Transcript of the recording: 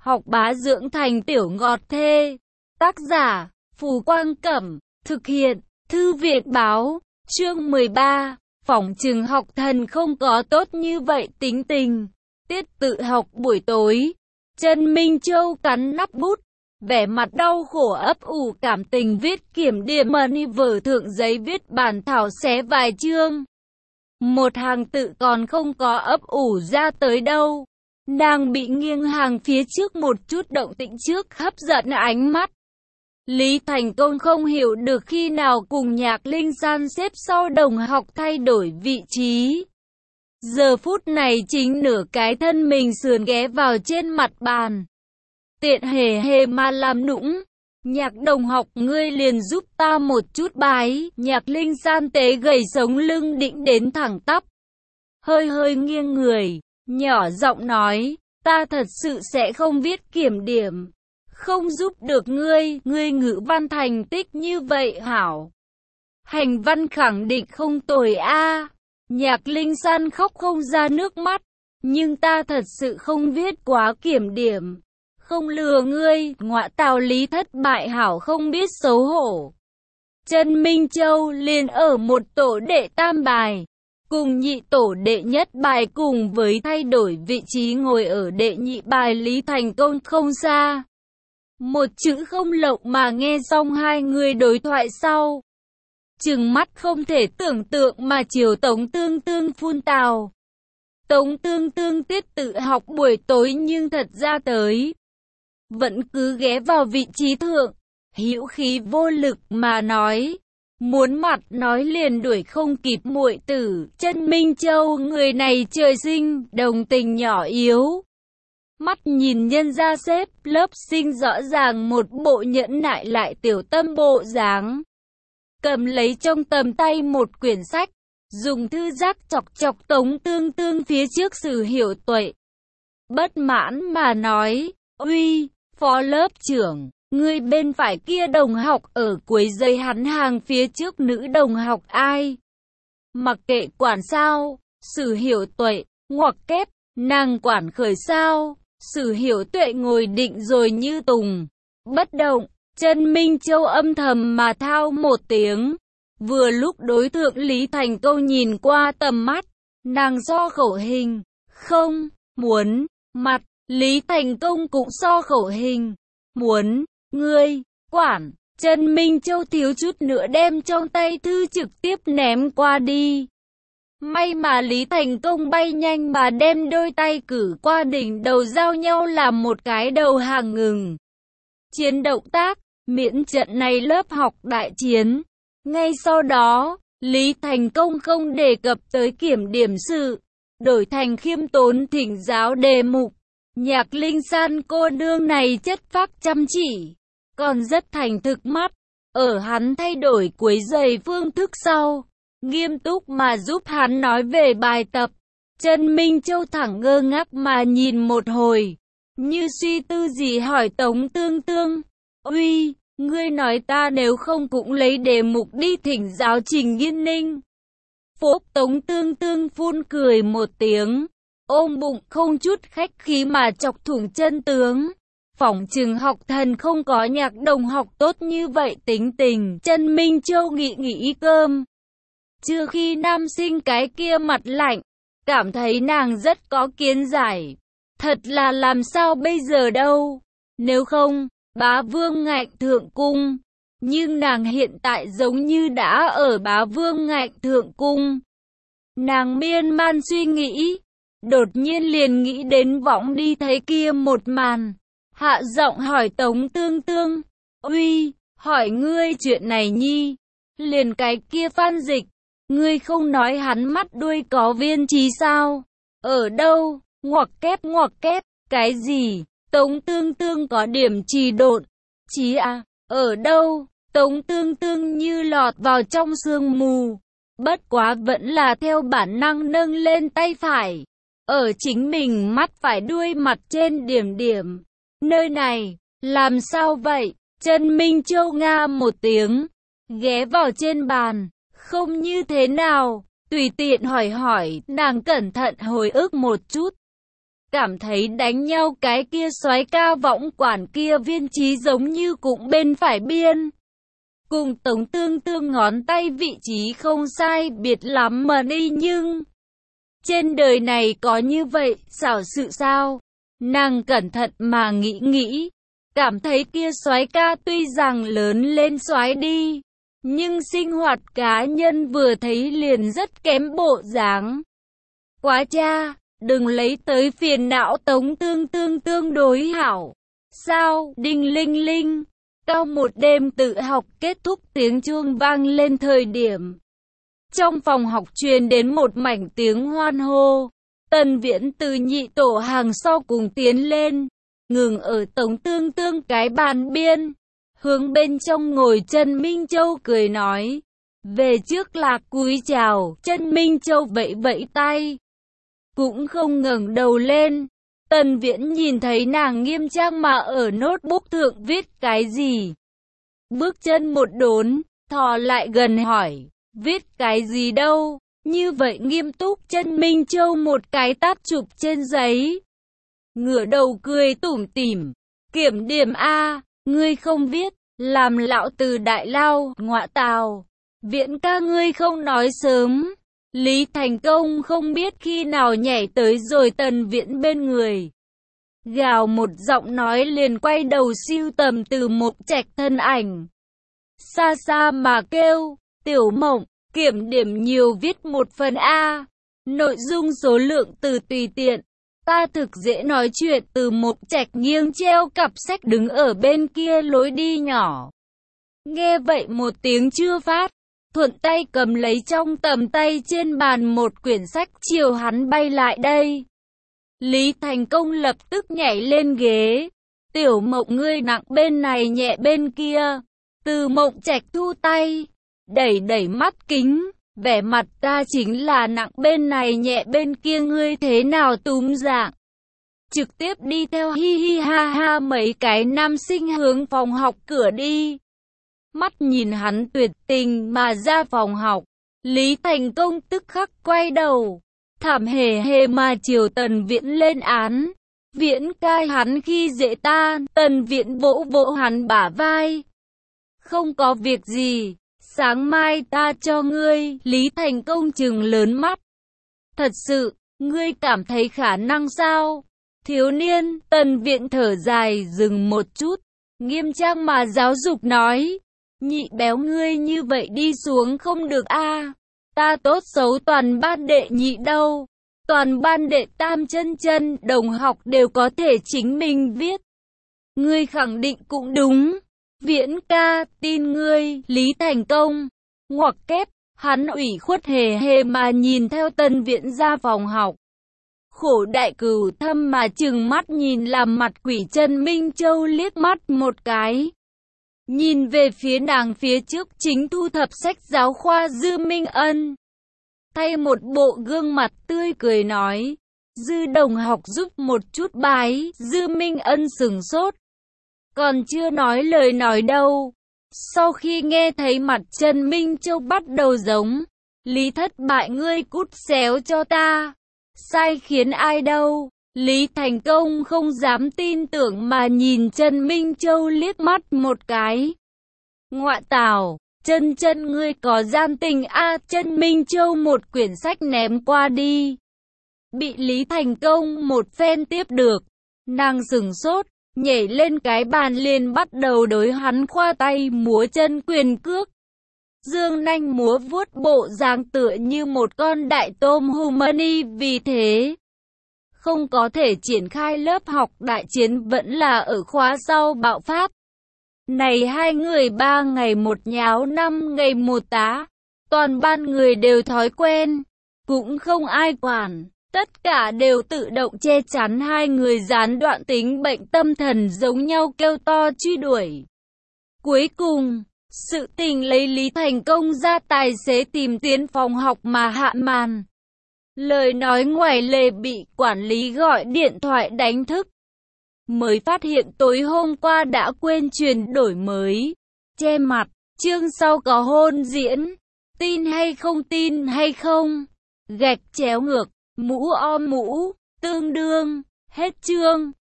học bá dưỡng thành tiểu ngọt thê. Tác giả, Phù Quang Cẩm, thực hiện, Thư viện Báo, chương 13, phỏng chừng học thần không có tốt như vậy tính tình. Tiết tự học buổi tối, Trần Minh Châu cắn nắp bút, vẻ mặt đau khổ ấp ủ cảm tình viết kiểm điểm mani vở thượng giấy viết bản thảo xé vài chương. Một hàng tự còn không có ấp ủ ra tới đâu. Nàng bị nghiêng hàng phía trước một chút động tĩnh trước hấp dẫn ánh mắt. Lý Thành Công không hiểu được khi nào cùng Nhạc Linh San xếp sau đồng học thay đổi vị trí. Giờ phút này chính nửa cái thân mình sườn ghé vào trên mặt bàn. Tiện hề hề mà làm nũng. Nhạc đồng học ngươi liền giúp ta một chút bái. Nhạc Linh San tế gầy sống lưng định đến thẳng tắp. Hơi hơi nghiêng người, nhỏ giọng nói, ta thật sự sẽ không viết kiểm điểm. Không giúp được ngươi ngữ văn thành tích như vậy hảo. Hành văn khẳng định không tồi a. Nhạc Linh San khóc không ra nước mắt, nhưng ta thật sự không viết quá kiểm điểm. Không lừa ngươi, ngọa tào Lý thất bại hảo không biết xấu hổ. Trần Minh Châu liền ở một tổ đệ tam bài, cùng nhị tổ đệ nhất bài cùng với thay đổi vị trí ngồi ở đệ nhị bài Lý Thành Công không xa. Một chữ không lộng mà nghe xong hai người đối thoại sau. Trừng mắt không thể tưởng tượng mà chiều Tống Tương Tương phun tào. Tống Tương Tương tiết tự học buổi tối nhưng thật ra tới. Vẫn cứ ghé vào vị trí thượng, hữu khí vô lực mà nói. Muốn mặt nói liền đuổi không kịp muội tử. Trần Minh Châu người này trời sinh, đồng tình nhỏ yếu. Mắt nhìn nhân gia xếp lớp sinh rõ ràng một bộ nhẫn nại lại tiểu tâm bộ dáng. Cầm lấy trong tầm tay một quyển sách, dùng thư giác chọc chọc Tống Tương Tương phía trước Sử Hiểu Tuệ. Bất mãn mà nói, uy, phó lớp trưởng, người bên phải kia đồng học ở cuối dây hắn hàng phía trước nữ đồng học ai? Mặc kệ quản sao, Sử Hiểu Tuệ, ngoặc kép, nàng quản khởi sao? Sử Hiểu Tuệ ngồi định rồi như tùng, bất động. Trần Minh Châu âm thầm mà thao một tiếng. Vừa lúc đối tượng Lý Thành Công nhìn qua tầm mắt, nàng so khẩu hình, không, muốn, mặt, Lý Thành Công cũng so khẩu hình, muốn, ngươi, quản. Trần Minh Châu thiếu chút nữa đem trong tay thư trực tiếp ném qua đi. May mà Lý Thành Công bay nhanh mà đem đôi tay cử qua đỉnh đầu giao nhau làm một cái đầu hàng ngừng. Chiến động tác, miễn trận này lớp học đại chiến. Ngay sau đó, Lý Thành Công không đề cập tới kiểm điểm sự, đổi thành khiêm tốn thỉnh giáo đề mục. Nhạc Linh San cô nương này chất phác chăm chỉ, còn rất thành thực mắt. Ở hắn thay đổi cuối giày phương thức sau, nghiêm túc mà giúp hắn nói về bài tập. Trần Minh Châu thẳng ngơ ngác mà nhìn một hồi, như suy tư gì hỏi Tống Tương Tương, uy, ngươi nói ta nếu không cũng lấy đề mục đi thỉnh giáo Trình Nghiên Ninh. Phốp Tống Tương Tương phun cười một tiếng, ôm bụng không chút khách khí mà chọc thủng chân tướng. Phỏng chừng học thần không có Nhạc đồng học tốt như vậy tính tình. Trần Minh Châu nghĩ cơm. Chưa khi nam sinh cái kia mặt lạnh, cảm thấy nàng rất có kiến giải. Thật là làm sao bây giờ đâu. Nếu không, Bá Vương Ngạnh Thượng Cung. Nhưng nàng hiện tại giống như đã ở Bá Vương Ngạnh Thượng Cung. Nàng miên man suy nghĩ, đột nhiên liền nghĩ đến võng đi thấy kia một màn. Hạ giọng hỏi Tống Tương Tương, uy, hỏi ngươi chuyện này nhi. Liền cái kia Phan Dịch, ngươi không nói hắn mắt đuôi có viên trí sao? Ở đâu? Ngoặc kép, cái gì? Tống Tương Tương có điểm trì độn. Trí à? Ở đâu? Tống Tương Tương như lọt vào trong sương mù. Bất quá vẫn là theo bản năng nâng lên tay phải. Ở chính mình mắt phải đuôi mặt trên điểm điểm. Nơi này, làm sao vậy? Trần Minh Châu nga một tiếng, ghé vào trên bàn. Không như thế nào, tùy tiện hỏi, nàng cẩn thận hồi ức một chút. cảm thấy đánh nhau cái kia soái ca võng quản kia viên trí giống như cũng bên phải biên. Cùng Tống Tương Tương ngón tay vị trí không sai biệt lắm mà đi, nhưng trên đời này có như vậy xảo sự sao? Nàng cẩn thận mà nghĩ, cảm thấy kia soái ca tuy rằng lớn lên soái đi, nhưng sinh hoạt cá nhân vừa thấy liền rất kém bộ dáng. Quá cha, đừng lấy tới phiền não. Tống Tương Tương tương đối hảo. Sao? Đinh linh linh. Cao một đêm tự học kết thúc, tiếng chuông vang lên thời điểm trong phòng học truyền đến một mảnh tiếng hoan hô. Tần Viễn từ nhị tổ hàng sau cùng tiến lên, ngừng ở Tống Tương Tương cái bàn biên, hướng bên trong ngồi Trần Minh Châu cười nói, về trước là cúi chào. Trần Minh Châu vẫy vẫy tay, cũng không ngẩng đầu lên. Tần Viễn nhìn thấy nàng nghiêm trang mà ở notebook thượng viết cái gì, bước chân một đốn, thò lại gần hỏi, viết cái gì đâu, như vậy nghiêm túc. Trần Minh Châu một cái tát chụp trên giấy, ngửa đầu cười tủm tỉm, kiểm điểm a, ngươi không viết, làm lão từ đại lao, ngọa tào. Viễn ca ngươi không nói sớm. Lý Thành Công không biết khi nào nhảy tới rồi Tần Viễn bên người, gào một giọng nói liền quay đầu siêu tầm Từ Mộc Trạch thân ảnh, xa xa mà kêu, Tiểu Mộng, kiểm điểm nhiều viết một phần a, nội dung số lượng từ tùy tiện, ta thực dễ nói chuyện. Từ Mộc Trạch nghiêng treo cặp sách đứng ở bên kia lối đi nhỏ, nghe vậy một tiếng chưa phát, thuận tay cầm lấy trong tầm tay trên bàn một quyển sách chiều hắn bay lại đây. Lý Thành Công lập tức nhảy lên ghế, Tiểu Mộng ngươi nặng bên này nhẹ bên kia. Từ Mộng Trạch thu tay, đẩy đẩy mắt kính, vẻ mặt ta chính là nặng bên này nhẹ bên kia, ngươi thế nào túm dạng. Trực tiếp đi theo hi hi ha ha mấy cái nam sinh hướng phòng học cửa đi. Mắt nhìn hắn tuyệt tình mà ra phòng học, Lý Thành Công tức khắc quay đầu, thảm hề hề mà chiều Tần Viễn lên án. Viễn ca hắn khi dễ ta. Tần Viễn vỗ vỗ hắn bả vai, không có việc gì, sáng mai ta cho ngươi. Lý Thành Công trừng lớn mắt, thật sự, ngươi cảm thấy khả năng sao? Thiếu niên. Tần Viễn thở dài dừng một chút, nghiêm trang mà giáo dục nói, nhị béo ngươi như vậy đi xuống không được a. Ta tốt xấu toàn ban đệ nhị đâu, toàn ban đệ tam chân chân, đồng học đều có thể chính mình viết. Ngươi khẳng định cũng đúng. Viễn ca, tin ngươi. Lý Thành Công ngoặc kép, hắn ủy khuất hề hề mà nhìn theo Tần Viễn ra phòng học. Khổ đại cửu thâm mà trừng mắt nhìn làm mặt quỷ. Trần Minh Châu liếc mắt một cái, nhìn về phía nàng phía trước chính thu thập sách giáo khoa Dư Minh Ân, thay một bộ gương mặt tươi cười nói, Dư đồng học giúp một chút bái. Dư Minh Ân sửng sốt, còn chưa nói lời nói đâu, sau khi nghe thấy mặt Trần Minh Châu bắt đầu giống, Lý thất bại ngươi cút xéo cho ta. Sai khiến ai đâu? Lý Thành Công không dám tin tưởng mà nhìn Trần Minh Châu liếc mắt một cái. Ngọa tào, chân chân ngươi có gian tình a. Trần Minh Châu một quyển sách ném qua đi, bị Lý Thành Công một phen tiếp được. Nàng sửng sốt, nhảy lên cái bàn liền bắt đầu đối hắn khoa tay múa chân quyền cước. Dương nanh múa vuốt, bộ dáng tựa như một con đại tôm Humani. Vì thế, không có thể triển khai lớp học, đại chiến vẫn là ở khóa sau bạo phát. Này hai người 3 ngày một nháo 5 ngày một tá, toàn ban người đều thói quen, cũng không ai quản, tất cả đều tự động che chắn hai người, gián đoạn tính bệnh tâm thần giống nhau kêu to truy đuổi. Cuối cùng, sự tình lấy Lý Thành Công ra tài xế tìm tiến phòng học mà hạ màn. Lời nói ngoài lề bị quản lý gọi điện thoại đánh thức. Mới phát hiện tối hôm qua đã quên truyền đổi mới. Che mặt, chương sau có hôn diễn. Tin hay không tin hay không? Gạch chéo ngược, mũ o mũ, tương đương. Hết chương.